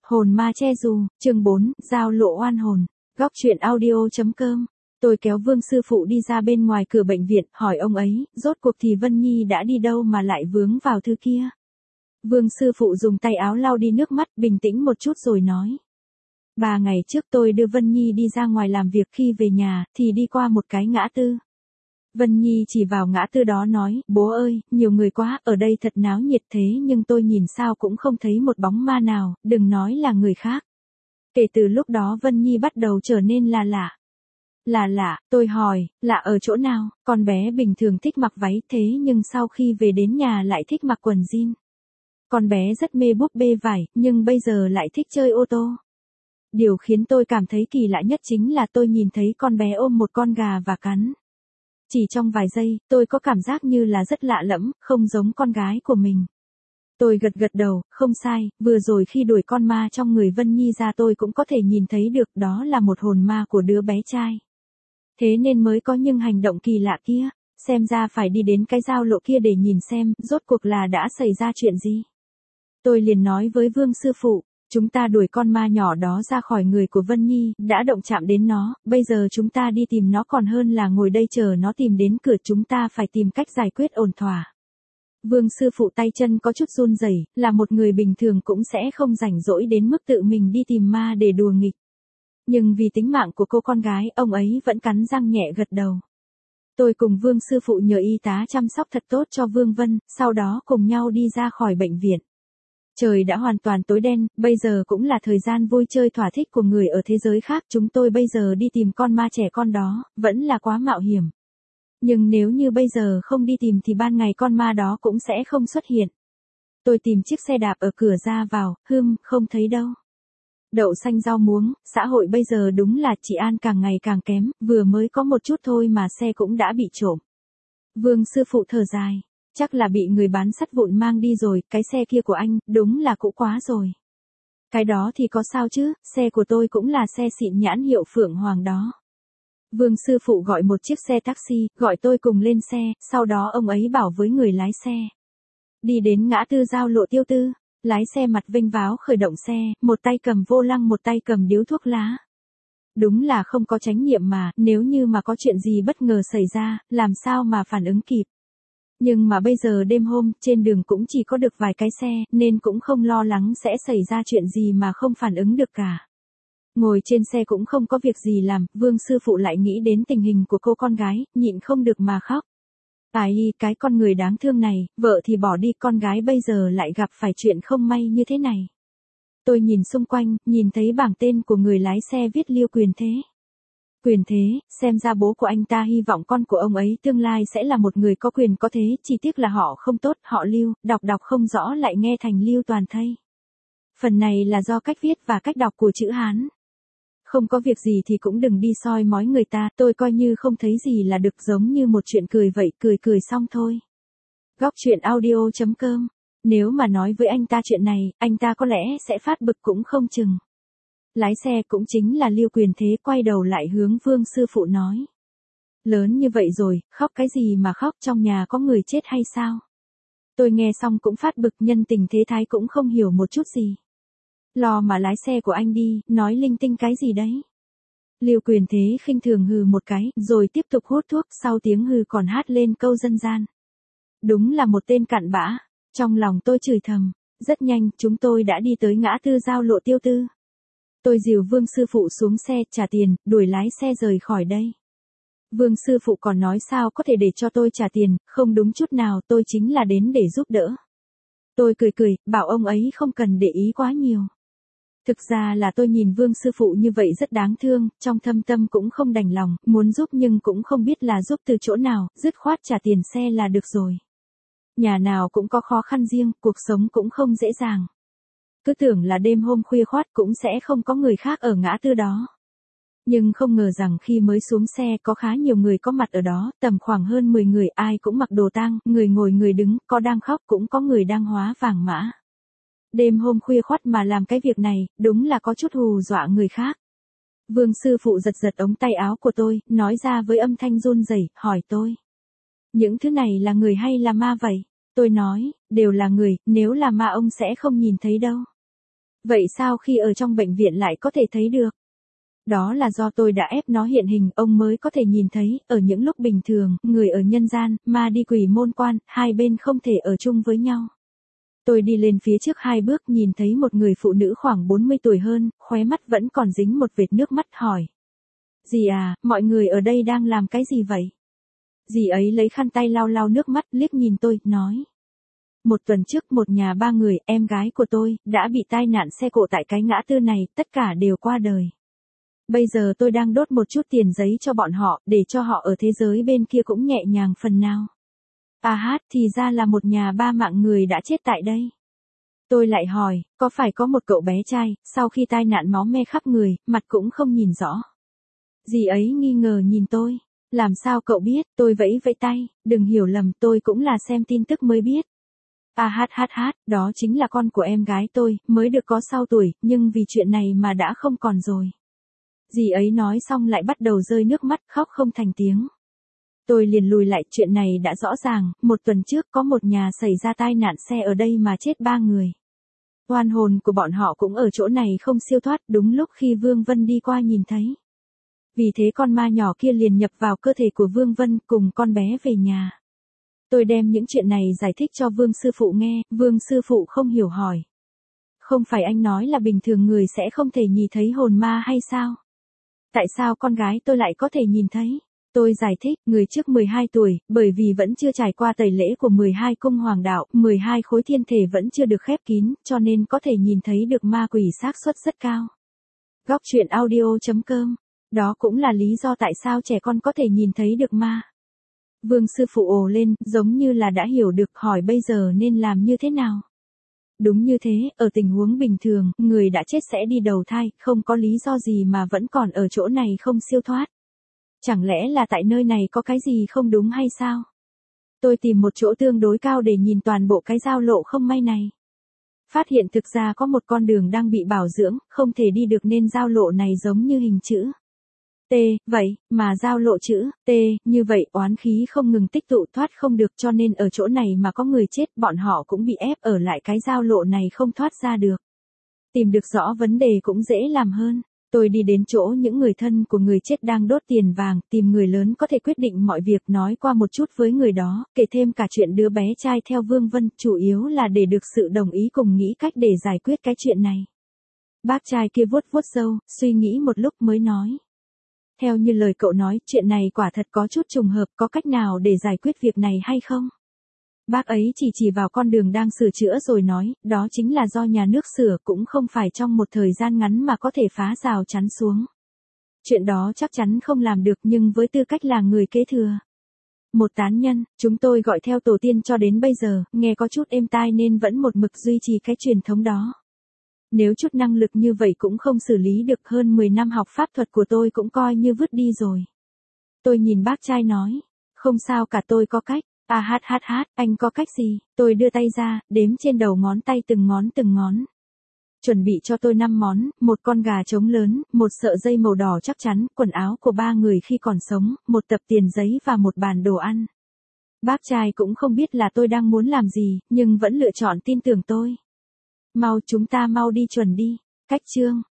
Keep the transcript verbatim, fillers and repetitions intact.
Hồn ma che dù, chương bốn, giao lộ oan hồn. Góc truyện audio.com. Tôi kéo Vương sư phụ đi ra bên ngoài cửa bệnh viện, hỏi ông ấy, rốt cuộc thì Vân Nhi đã đi đâu mà lại vướng vào thứ kia. Vương sư phụ dùng tay áo lau đi nước mắt, bình tĩnh một chút rồi nói. Ba ngày trước tôi đưa Vân Nhi đi ra ngoài làm việc, khi về nhà, thì đi qua một cái ngã tư. Vân Nhi chỉ vào ngã tư đó nói, bố ơi, nhiều người quá, ở đây thật náo nhiệt thế nhưng tôi nhìn sao cũng không thấy một bóng ma nào, đừng nói là người khác. Kể từ lúc đó Vân Nhi bắt đầu trở nên là lạ. Là lạ, tôi hỏi, lạ ở chỗ nào, con bé bình thường thích mặc váy thế nhưng sau khi về đến nhà lại thích mặc quần jean. Con bé rất mê búp bê vải, nhưng bây giờ lại thích chơi ô tô. Điều khiến tôi cảm thấy kỳ lạ nhất chính là tôi nhìn thấy con bé ôm một con gà và cắn. Chỉ trong vài giây, tôi có cảm giác như là rất lạ lẫm, không giống con gái của mình. Tôi gật gật đầu, không sai, vừa rồi khi đuổi con ma trong người Vân Nhi ra tôi cũng có thể nhìn thấy được đó là một hồn ma của đứa bé trai. Thế nên mới có những hành động kỳ lạ kia, xem ra phải đi đến cái giao lộ kia để nhìn xem, rốt cuộc là đã xảy ra chuyện gì. Tôi liền nói với Vương sư phụ, chúng ta đuổi con ma nhỏ đó ra khỏi người của Vân Nhi, đã động chạm đến nó, bây giờ chúng ta đi tìm nó còn hơn là ngồi đây chờ nó tìm đến cửa, chúng ta phải tìm cách giải quyết ổn thỏa. Vương sư phụ tay chân có chút run rẩy, là một người bình thường cũng sẽ không rảnh rỗi đến mức tự mình đi tìm ma để đùa nghịch. Nhưng vì tính mạng của cô con gái, ông ấy vẫn cắn răng nhẹ gật đầu. Tôi cùng Vương sư phụ nhờ y tá chăm sóc thật tốt cho Vương Vân, sau đó cùng nhau đi ra khỏi bệnh viện. Trời đã hoàn toàn tối đen, bây giờ cũng là thời gian vui chơi thỏa thích của người ở thế giới khác, chúng tôi bây giờ đi tìm con ma trẻ con đó, vẫn là quá mạo hiểm. Nhưng nếu như bây giờ không đi tìm thì ban ngày con ma đó cũng sẽ không xuất hiện. Tôi tìm chiếc xe đạp ở cửa ra vào, hừm, không thấy đâu. Đậu xanh rau muống, xã hội bây giờ đúng là trị an càng ngày càng kém, vừa mới có một chút thôi mà xe cũng đã bị trộm. Vương sư phụ thở dài. Chắc là bị người bán sắt vụn mang đi rồi, cái xe kia của anh, đúng là cũ quá rồi. Cái đó thì có sao chứ, xe của tôi cũng là xe xịn nhãn hiệu Phượng Hoàng đó. Vương sư phụ gọi một chiếc xe taxi, gọi tôi cùng lên xe, sau đó ông ấy bảo với người lái xe. Đi đến ngã tư giao lộ Tiêu Tư, lái xe mặt vênh váo khởi động xe, một tay cầm vô lăng một tay cầm điếu thuốc lá. Đúng là không có chánh niệm mà, nếu như mà có chuyện gì bất ngờ xảy ra, làm sao mà phản ứng kịp. Nhưng mà bây giờ đêm hôm, trên đường cũng chỉ có được vài cái xe, nên cũng không lo lắng sẽ xảy ra chuyện gì mà không phản ứng được cả. Ngồi trên xe cũng không có việc gì làm, Vương sư phụ lại nghĩ đến tình hình của cô con gái, nhịn không được mà khóc. Ai, cái con người đáng thương này, vợ thì bỏ đi, con gái bây giờ lại gặp phải chuyện không may như thế này. Tôi nhìn xung quanh, nhìn thấy bảng tên của người lái xe viết Liêu Quyền Thế. Quyền Thế, xem ra bố của anh ta hy vọng con của ông ấy tương lai sẽ là một người có quyền có thế, chỉ tiếc là họ không tốt, họ Lưu, đọc đọc không rõ lại nghe thành Lưu Toàn Thây. Phần này là do cách viết và cách đọc của chữ Hán. Không có việc gì thì cũng đừng đi soi mói người ta, tôi coi như không thấy gì là được, giống như một chuyện cười vậy, cười cười xong thôi. Góc truyện audio.com. Nếu mà nói với anh ta chuyện này, anh ta có lẽ sẽ phát bực cũng không chừng. Lái xe cũng chính là Liêu Quyền Thế quay đầu lại hướng Vương sư phụ nói. Lớn như vậy rồi, khóc cái gì mà khóc, trong nhà có người chết hay sao? Tôi nghe xong cũng phát bực, nhân tình thế thái cũng không hiểu một chút gì. Lo mà lái xe của anh đi, nói linh tinh cái gì đấy. Liêu Quyền Thế khinh thường hừ một cái, rồi tiếp tục hút thuốc, sau tiếng hừ còn hát lên câu dân gian. Đúng là một tên cặn bã, trong lòng tôi chửi thầm. Rất nhanh, chúng tôi đã đi tới ngã tư giao lộ Tiêu Tư. Tôi dìu Vương sư phụ xuống xe, trả tiền, đuổi lái xe rời khỏi đây. Vương sư phụ còn nói sao có thể để cho tôi trả tiền, không đúng chút nào, tôi chính là đến để giúp đỡ. Tôi cười cười, bảo ông ấy không cần để ý quá nhiều. Thực ra là tôi nhìn Vương sư phụ như vậy rất đáng thương, trong thâm tâm cũng không đành lòng, muốn giúp nhưng cũng không biết là giúp từ chỗ nào, dứt khoát trả tiền xe là được rồi. Nhà nào cũng có khó khăn riêng, cuộc sống cũng không dễ dàng. Cứ tưởng là đêm hôm khuya khoắt cũng sẽ không có người khác ở ngã tư đó. Nhưng không ngờ rằng khi mới xuống xe có khá nhiều người có mặt ở đó, tầm khoảng hơn mười người, ai cũng mặc đồ tang, người ngồi người đứng, có đang khóc cũng có người đang hóa vàng mã. Đêm hôm khuya khoắt mà làm cái việc này, đúng là có chút hù dọa người khác. Vương sư phụ giật giật ống tay áo của tôi, nói ra với âm thanh run rẩy, hỏi tôi. Những thứ này là người hay là ma vậy? Tôi nói, đều là người, nếu là ma ông sẽ không nhìn thấy đâu. Vậy sao khi ở trong bệnh viện lại có thể thấy được? Đó là do tôi đã ép nó hiện hình, ông mới có thể nhìn thấy, ở những lúc bình thường, người ở nhân gian, ma đi quỷ môn quan, hai bên không thể ở chung với nhau. Tôi đi lên phía trước hai bước nhìn thấy một người phụ nữ khoảng bốn mươi tuổi hơn, khóe mắt vẫn còn dính một vệt nước mắt hỏi. Dì à, mọi người ở đây đang làm cái gì vậy? Dì ấy lấy khăn tay lau lau nước mắt, liếc nhìn tôi, nói. Một tuần trước một nhà ba người, em gái của tôi, đã bị tai nạn xe cộ tại cái ngã tư này, tất cả đều qua đời. Bây giờ tôi đang đốt một chút tiền giấy cho bọn họ, để cho họ ở thế giới bên kia cũng nhẹ nhàng phần nào. À hát, thì ra là một nhà ba mạng người đã chết tại đây. Tôi lại hỏi, có phải có một cậu bé trai, sau khi tai nạn máu me khắp người, mặt cũng không nhìn rõ. Dì ấy nghi ngờ nhìn tôi. Làm sao cậu biết, tôi vẫy vẫy tay, đừng hiểu lầm, tôi cũng là xem tin tức mới biết. À hát hát hát, đó chính là con của em gái tôi, mới được có sáu tuổi, nhưng vì chuyện này mà đã không còn rồi. Dì ấy nói xong lại bắt đầu rơi nước mắt, khóc không thành tiếng. Tôi liền lùi lại, chuyện này đã rõ ràng, một tuần trước có một nhà xảy ra tai nạn xe ở đây mà chết ba người. Oan hồn của bọn họ cũng ở chỗ này không siêu thoát, đúng lúc khi Vương Vân đi qua nhìn thấy. Vì thế con ma nhỏ kia liền nhập vào cơ thể của Vương Vân cùng con bé về nhà. Tôi đem những chuyện này giải thích cho Vương sư phụ nghe, Vương sư phụ không hiểu hỏi. Không phải anh nói là bình thường người sẽ không thể nhìn thấy hồn ma hay sao? Tại sao con gái tôi lại có thể nhìn thấy? Tôi giải thích, người trước mười hai tuổi, bởi vì vẫn chưa trải qua tẩy lễ của mười hai cung hoàng đạo, mười hai khối thiên thể vẫn chưa được khép kín, cho nên có thể nhìn thấy được ma quỷ xác suất rất cao. Góc truyện audio chấm com. Đó cũng là lý do tại sao trẻ con có thể nhìn thấy được ma. Vương sư phụ ồ lên, giống như là đã hiểu được, hỏi bây giờ nên làm như thế nào? Đúng như thế, ở tình huống bình thường, người đã chết sẽ đi đầu thai, không có lý do gì mà vẫn còn ở chỗ này không siêu thoát. Chẳng lẽ là tại nơi này có cái gì không đúng hay sao? Tôi tìm một chỗ tương đối cao để nhìn toàn bộ cái giao lộ không may này. Phát hiện thực ra có một con đường đang bị bảo dưỡng, không thể đi được nên giao lộ này giống như hình chữ T, vậy, mà giao lộ chữ T, như vậy oán khí không ngừng tích tụ thoát không được cho nên ở chỗ này mà có người chết bọn họ cũng bị ép ở lại cái giao lộ này không thoát ra được. Tìm được rõ vấn đề cũng dễ làm hơn. Tôi đi đến chỗ những người thân của người chết đang đốt tiền vàng, tìm người lớn có thể quyết định mọi việc nói qua một chút với người đó, kể thêm cả chuyện đứa bé trai theo Vương Vân, chủ yếu là để được sự đồng ý cùng nghĩ cách để giải quyết cái chuyện này. Bác trai kia vuốt vuốt râu, suy nghĩ một lúc mới nói. Theo như lời cậu nói, chuyện này quả thật có chút trùng hợp, có cách nào để giải quyết việc này hay không? Bác ấy chỉ chỉ vào con đường đang sửa chữa rồi nói, đó chính là do nhà nước sửa cũng không phải trong một thời gian ngắn mà có thể phá rào chắn xuống. Chuyện đó chắc chắn không làm được nhưng với tư cách là người kế thừa. Một tán nhân, chúng tôi gọi theo tổ tiên cho đến bây giờ, nghe có chút êm tai nên vẫn một mực duy trì cái truyền thống đó. Nếu chút năng lực như vậy cũng không xử lý được hơn mười năm học pháp thuật của tôi cũng coi như vứt đi rồi. Tôi nhìn bác trai nói, không sao cả tôi có cách. À hát hát hát, anh có cách gì? Tôi đưa tay ra, đếm trên đầu ngón tay từng ngón từng ngón. Chuẩn bị cho tôi năm món, một con gà trống lớn, một sợi dây màu đỏ chắc chắn, quần áo của ba người khi còn sống, một tập tiền giấy và một bàn đồ ăn. Bác trai cũng không biết là tôi đang muốn làm gì, nhưng vẫn lựa chọn tin tưởng tôi. Mau chúng ta mau đi chuẩn đi. Cách chương.